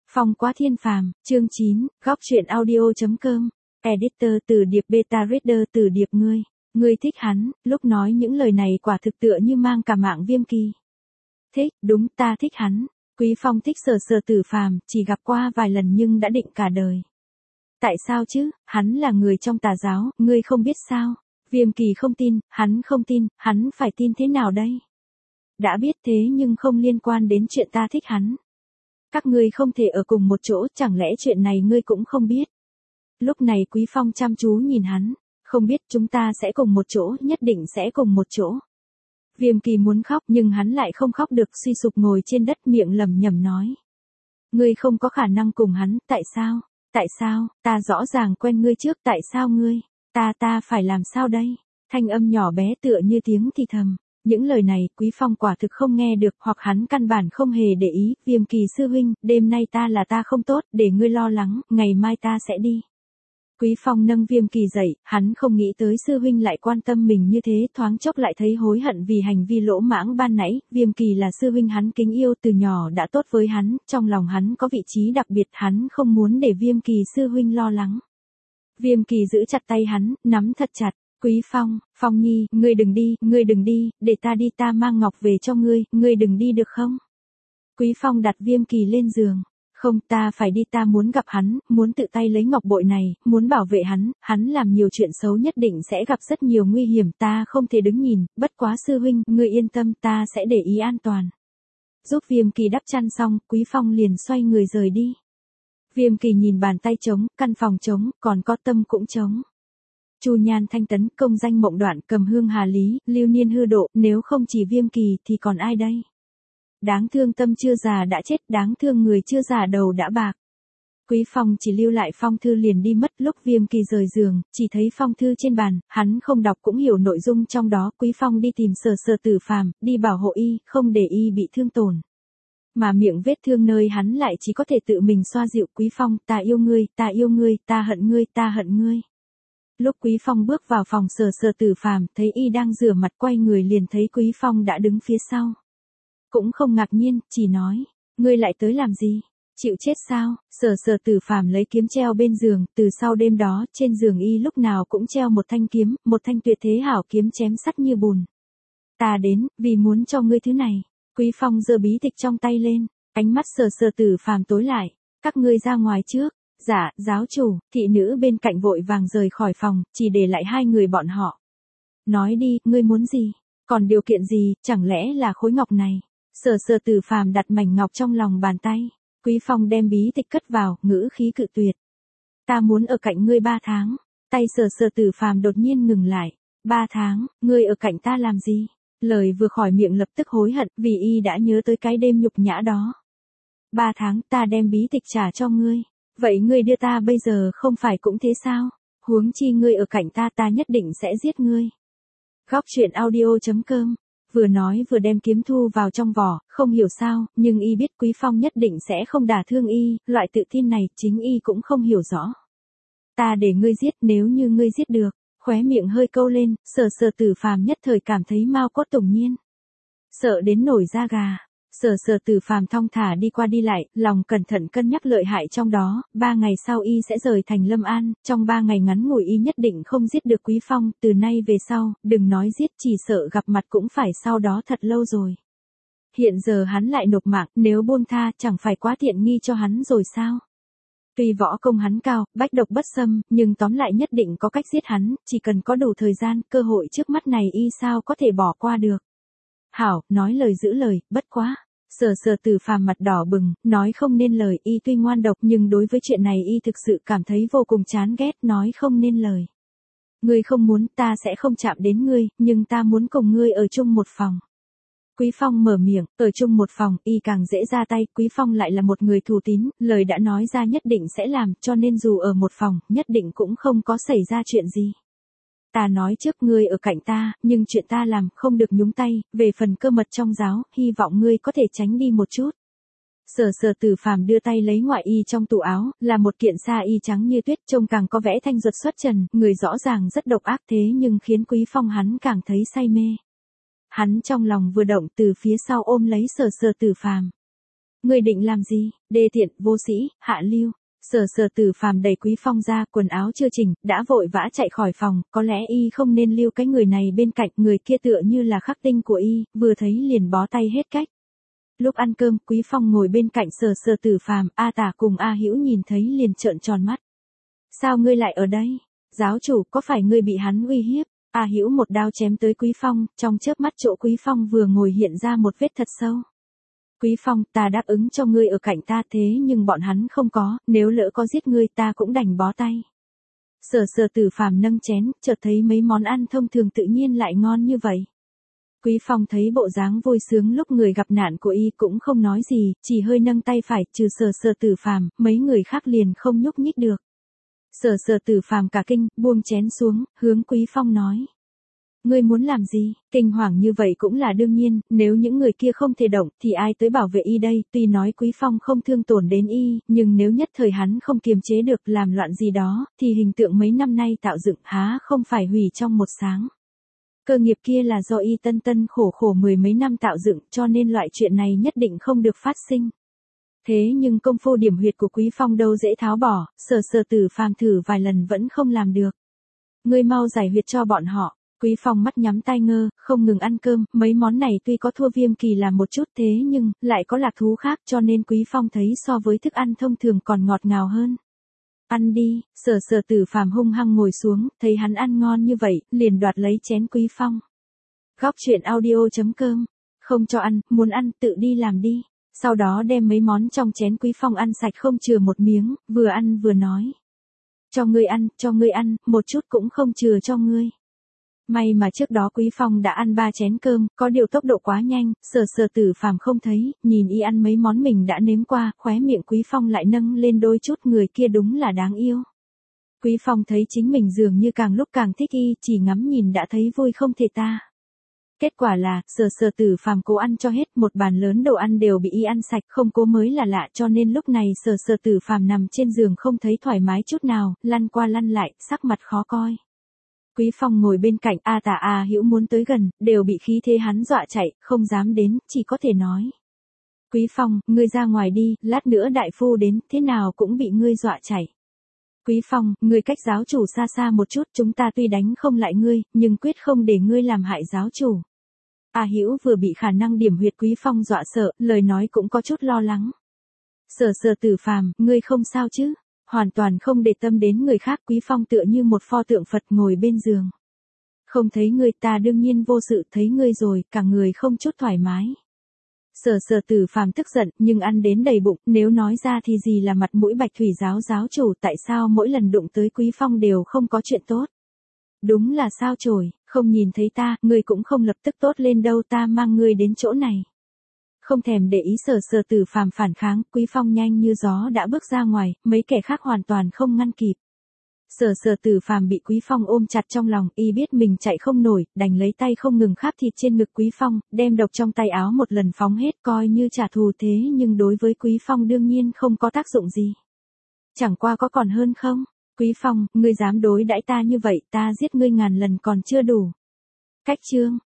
Phong quá thiên phàm, chương 9, góc truyện audio.com, editor từ điệp beta reader từ điệp ngươi thích hắn, lúc nói những lời này quả thực tựa như mang cả mạng Viêm Kỳ. Thích, đúng ta thích hắn, Quý Phong thích Sở Tử Phàm, chỉ gặp qua vài lần nhưng đã định cả đời. Tại sao chứ, hắn là người trong tà giáo, ngươi không biết sao, Viêm Kỳ không tin, hắn phải tin thế nào đây? Đã biết thế nhưng không liên quan đến chuyện ta thích hắn. Các ngươi không thể ở cùng một chỗ, chẳng lẽ chuyện này ngươi cũng không biết? Lúc này Quý Phong chăm chú nhìn hắn, không biết chúng ta sẽ cùng một chỗ, nhất định sẽ cùng một chỗ. Viêm Kỳ muốn khóc nhưng hắn lại không khóc được, suy sụp ngồi trên đất miệng lẩm nhẩm nói. Ngươi không có khả năng cùng hắn, tại sao? Tại sao, ta rõ ràng quen ngươi trước, tại sao ngươi? Ta phải làm sao đây? Thanh âm nhỏ bé tựa như tiếng thì thầm. Những lời này Quý Phong quả thực không nghe được, hoặc hắn căn bản không hề để ý. Viêm Kỳ sư huynh, đêm nay ta không tốt, để ngươi lo lắng, ngày mai ta sẽ đi. Quý Phong nâng Viêm Kỳ dậy, hắn không nghĩ tới sư huynh lại quan tâm mình như thế, thoáng chốc lại thấy hối hận vì hành vi lỗ mãng ban nãy. Viêm Kỳ là sư huynh hắn kính yêu, từ nhỏ đã tốt với hắn, trong lòng hắn có vị trí đặc biệt, hắn không muốn để Viêm Kỳ sư huynh lo lắng. Viêm Kỳ giữ chặt tay hắn, nắm thật chặt. Quý Phong, Phong Nhi, ngươi đừng đi, để ta đi, ta mang ngọc về cho ngươi đừng đi được không? Quý Phong đặt Viêm Kỳ lên giường. Không, ta phải đi, ta muốn gặp hắn, muốn tự tay lấy ngọc bội này, muốn bảo vệ hắn làm nhiều chuyện xấu nhất định sẽ gặp rất nhiều nguy hiểm, ta không thể đứng nhìn, bất quá sư huynh, ngươi yên tâm, ta sẽ để ý an toàn. Giúp Viêm Kỳ đắp chăn xong, Quý Phong liền xoay người rời đi. Viêm Kỳ nhìn bàn tay trống, căn phòng trống, còn có tâm cũng trống. Chu nhan thanh tấn, công danh mộng đoạn, cầm hương hà lý, lưu niên hư độ, nếu không chỉ Viêm Kỳ thì còn ai đây? Đáng thương tâm chưa già đã chết, đáng thương người chưa già đầu đã bạc. Quý Phong chỉ lưu lại phong thư liền đi mất, lúc Viêm Kỳ rời giường, chỉ thấy phong thư trên bàn, hắn không đọc cũng hiểu nội dung trong đó. Quý Phong đi tìm Sở Tử Phàm, đi bảo hộ y, không để y bị thương tổn. Mà miệng vết thương nơi hắn lại chỉ có thể tự mình xoa dịu. Quý Phong, ta yêu ngươi, ta hận ngươi. Lúc Quý Phong bước vào phòng Sở Tử Phàm, thấy y đang rửa mặt, quay người liền thấy Quý Phong đã đứng phía sau. Cũng không ngạc nhiên, chỉ nói, ngươi lại tới làm gì? Chịu chết sao? Sở Tử Phàm lấy kiếm treo bên giường, từ sau đêm đó, trên giường y lúc nào cũng treo một thanh kiếm, một thanh tuyệt thế hảo kiếm chém sắt như bùn. Ta đến, vì muốn cho ngươi thứ này. Quý Phong giơ bí tịch trong tay lên, ánh mắt Sở Tử Phàm tối lại, các ngươi ra ngoài trước. Dạ, giáo chủ, thị nữ bên cạnh vội vàng rời khỏi phòng, chỉ để lại hai người bọn họ. Nói đi, ngươi muốn gì? Còn điều kiện gì, chẳng lẽ là khối ngọc này? Sở Tử Phàm đặt mảnh ngọc trong lòng bàn tay. Quý Phong đem bí tịch cất vào, ngữ khí cự tuyệt. Ta muốn ở cạnh ngươi 3 tháng. Tay Sở Tử Phàm đột nhiên ngừng lại. 3 tháng, ngươi ở cạnh ta làm gì? Lời vừa khỏi miệng lập tức hối hận, vì y đã nhớ tới cái đêm nhục nhã đó. 3 tháng, ta đem bí tịch trả cho ngươi. Vậy ngươi đưa ta bây giờ không phải cũng thế sao? Huống chi ngươi ở cạnh ta nhất định sẽ giết ngươi. Góc truyện audio.com. Vừa nói vừa đem kiếm thu vào trong vỏ, không hiểu sao, nhưng y biết Quý Phong nhất định sẽ không đả thương y, loại tự tin này chính y cũng không hiểu rõ. Ta để ngươi giết, nếu như ngươi giết được, khóe miệng hơi câu lên, Sở Tử Phàm nhất thời cảm thấy mau cốt tủng nhiên. Sợ đến nổi da gà. Sở Tử Phàm thong thả đi qua đi lại, lòng cẩn thận cân nhắc lợi hại trong đó. 3 ngày sau y sẽ rời thành Lâm An, trong 3 ngày ngắn ngủi y nhất định không giết được Quý Phong, từ nay về sau, đừng nói giết, chỉ sợ gặp mặt cũng phải sau đó thật lâu rồi. Hiện giờ hắn lại nộp mạng, nếu buông tha chẳng phải quá tiện nghi cho hắn rồi sao? Tuy võ công hắn cao, bách độc bất xâm, nhưng tóm lại nhất định có cách giết hắn, chỉ cần có đủ thời gian, cơ hội trước mắt này y sao có thể bỏ qua được. Hảo, nói lời giữ lời, bất quá. Sở Tử Phàm mặt đỏ bừng, nói không nên lời, y tuy ngoan độc nhưng đối với chuyện này y thực sự cảm thấy vô cùng chán ghét, nói không nên lời. Ngươi không muốn, ta sẽ không chạm đến ngươi, nhưng ta muốn cùng ngươi ở chung một phòng. Quý Phong mở miệng, ở chung một phòng, y càng dễ ra tay, Quý Phong lại là một người thù tín, lời đã nói ra nhất định sẽ làm, cho nên dù ở một phòng, nhất định cũng không có xảy ra chuyện gì. Ta nói trước ngươi ở cạnh ta, nhưng chuyện ta làm không được nhúng tay, về phần cơ mật trong giáo, hy vọng ngươi có thể tránh đi một chút. Sở Tử Phàm đưa tay lấy ngoại y trong tủ áo, là một kiện sa y trắng như tuyết, trông càng có vẻ thanh duật xuất trần, người rõ ràng rất độc ác thế nhưng khiến Quý Phong hắn càng thấy say mê. Hắn trong lòng vừa động từ phía sau ôm lấy Sở Tử Phàm. Ngươi định làm gì? Đê tiện, vô sĩ, hạ lưu. Sở Tử Phàm đẩy Quý Phong ra, quần áo chưa chỉnh, đã vội vã chạy khỏi phòng, có lẽ y không nên lưu cái người này bên cạnh, người kia tựa như là khắc tinh của y, vừa thấy liền bó tay hết cách. Lúc ăn cơm, Quý Phong ngồi bên cạnh Sở Tử Phàm, A Tả cùng A Hữu nhìn thấy liền trợn tròn mắt. Sao ngươi lại ở đây? Giáo chủ, có phải ngươi bị hắn uy hiếp? A Hữu một đao chém tới Quý Phong, trong chớp mắt chỗ Quý Phong vừa ngồi hiện ra một vết thật sâu. Quý Phong, ta đáp ứng cho ngươi ở cạnh ta thế nhưng bọn hắn không có, nếu lỡ có giết ngươi ta cũng đành bó tay. Sở Tử Phàm nâng chén, chợt thấy mấy món ăn thông thường tự nhiên lại ngon như vậy. Quý Phong thấy bộ dáng vui sướng lúc người gặp nạn của y cũng không nói gì, chỉ hơi nâng tay phải, trừ Sở Tử Phàm, mấy người khác liền không nhúc nhích được. Sở Tử Phàm cả kinh, buông chén xuống, hướng Quý Phong nói. Ngươi muốn làm gì? Kinh hoàng như vậy cũng là đương nhiên, nếu những người kia không thể động, thì ai tới bảo vệ y đây, tuy nói Quý Phong không thương tổn đến y, nhưng nếu nhất thời hắn không kiềm chế được làm loạn gì đó, thì hình tượng mấy năm nay tạo dựng há không phải hủy trong một sáng. Cơ nghiệp kia là do y tân tân khổ khổ mười mấy năm tạo dựng, cho nên loại chuyện này nhất định không được phát sinh. Thế nhưng công phu điểm huyệt của Quý Phong đâu dễ tháo bỏ, Sở Tử Phàm thử vài lần vẫn không làm được. Ngươi mau giải huyệt cho bọn họ. Quý Phong mắt nhắm tai ngơ, không ngừng ăn cơm, mấy món này tuy có thua viêm kỳ là một chút thế nhưng, lại có lạc thú khác cho nên Quý Phong thấy so với thức ăn thông thường còn ngọt ngào hơn. Ăn đi, Sở Tử Phàm hung hăng ngồi xuống, thấy hắn ăn ngon như vậy, liền đoạt lấy chén Quý Phong. Góc chuyện audio.com, không cho ăn, muốn ăn tự đi làm đi. Sau đó đem mấy món trong chén Quý Phong ăn sạch không chừa một miếng, vừa ăn vừa nói. Cho ngươi ăn, một chút cũng không chừa cho ngươi. May mà trước đó Quý Phong đã ăn 3 chén cơm, có điều tốc độ quá nhanh, Sở Tử Phàm không thấy, nhìn y ăn mấy món mình đã nếm qua, khóe miệng Quý Phong lại nâng lên đôi chút, người kia đúng là đáng yêu. Quý Phong thấy chính mình dường như càng lúc càng thích y, chỉ ngắm nhìn đã thấy vui không thể tả. Kết quả là, Sở Tử Phàm cố ăn cho hết, một bàn lớn đồ ăn đều bị y ăn sạch, không cố mới là lạ, cho nên lúc này Sở Tử Phàm nằm trên giường không thấy thoải mái chút nào, lăn qua lăn lại, sắc mặt khó coi. Quý Phong ngồi bên cạnh, A Tả A Hữu muốn tới gần, đều bị khí thế hắn dọa chạy, không dám đến, chỉ có thể nói. Quý Phong, ngươi ra ngoài đi, lát nữa đại phu đến, thế nào cũng bị ngươi dọa chạy. Quý Phong, ngươi cách giáo chủ xa xa một chút, chúng ta tuy đánh không lại ngươi, nhưng quyết không để ngươi làm hại giáo chủ. A Hữu vừa bị khả năng điểm huyệt Quý Phong dọa sợ, lời nói cũng có chút lo lắng. Sở Tử Phàm, ngươi không sao chứ? Hoàn toàn không để tâm đến người khác, Quý Phong tựa như một pho tượng Phật ngồi bên giường. Không thấy ngươi, ta đương nhiên vô sự, thấy ngươi rồi, cả người không chút thoải mái. Sở Tử Phàm tức giận, nhưng ăn đến đầy bụng, nếu nói ra thì gì là mặt mũi Bạch Thủy giáo giáo chủ, tại sao mỗi lần đụng tới Quý Phong đều không có chuyện tốt. Đúng là sao chổi, không nhìn thấy ta, ngươi cũng không lập tức tốt lên đâu, ta mang ngươi đến chỗ này. Không thèm để ý Sở Tử Phàm phản kháng, Quý Phong nhanh như gió đã bước ra ngoài, mấy kẻ khác hoàn toàn không ngăn kịp. Sở Tử Phàm bị Quý Phong ôm chặt trong lòng, y biết mình chạy không nổi, đành lấy tay không ngừng khắp thịt trên ngực Quý Phong, đem độc trong tay áo một lần phóng hết, coi như trả thù thế nhưng đối với Quý Phong đương nhiên không có tác dụng gì. Chẳng qua có còn hơn không? Quý Phong, ngươi dám đối đãi ta như vậy, ta giết ngươi ngàn lần còn chưa đủ. Cách chương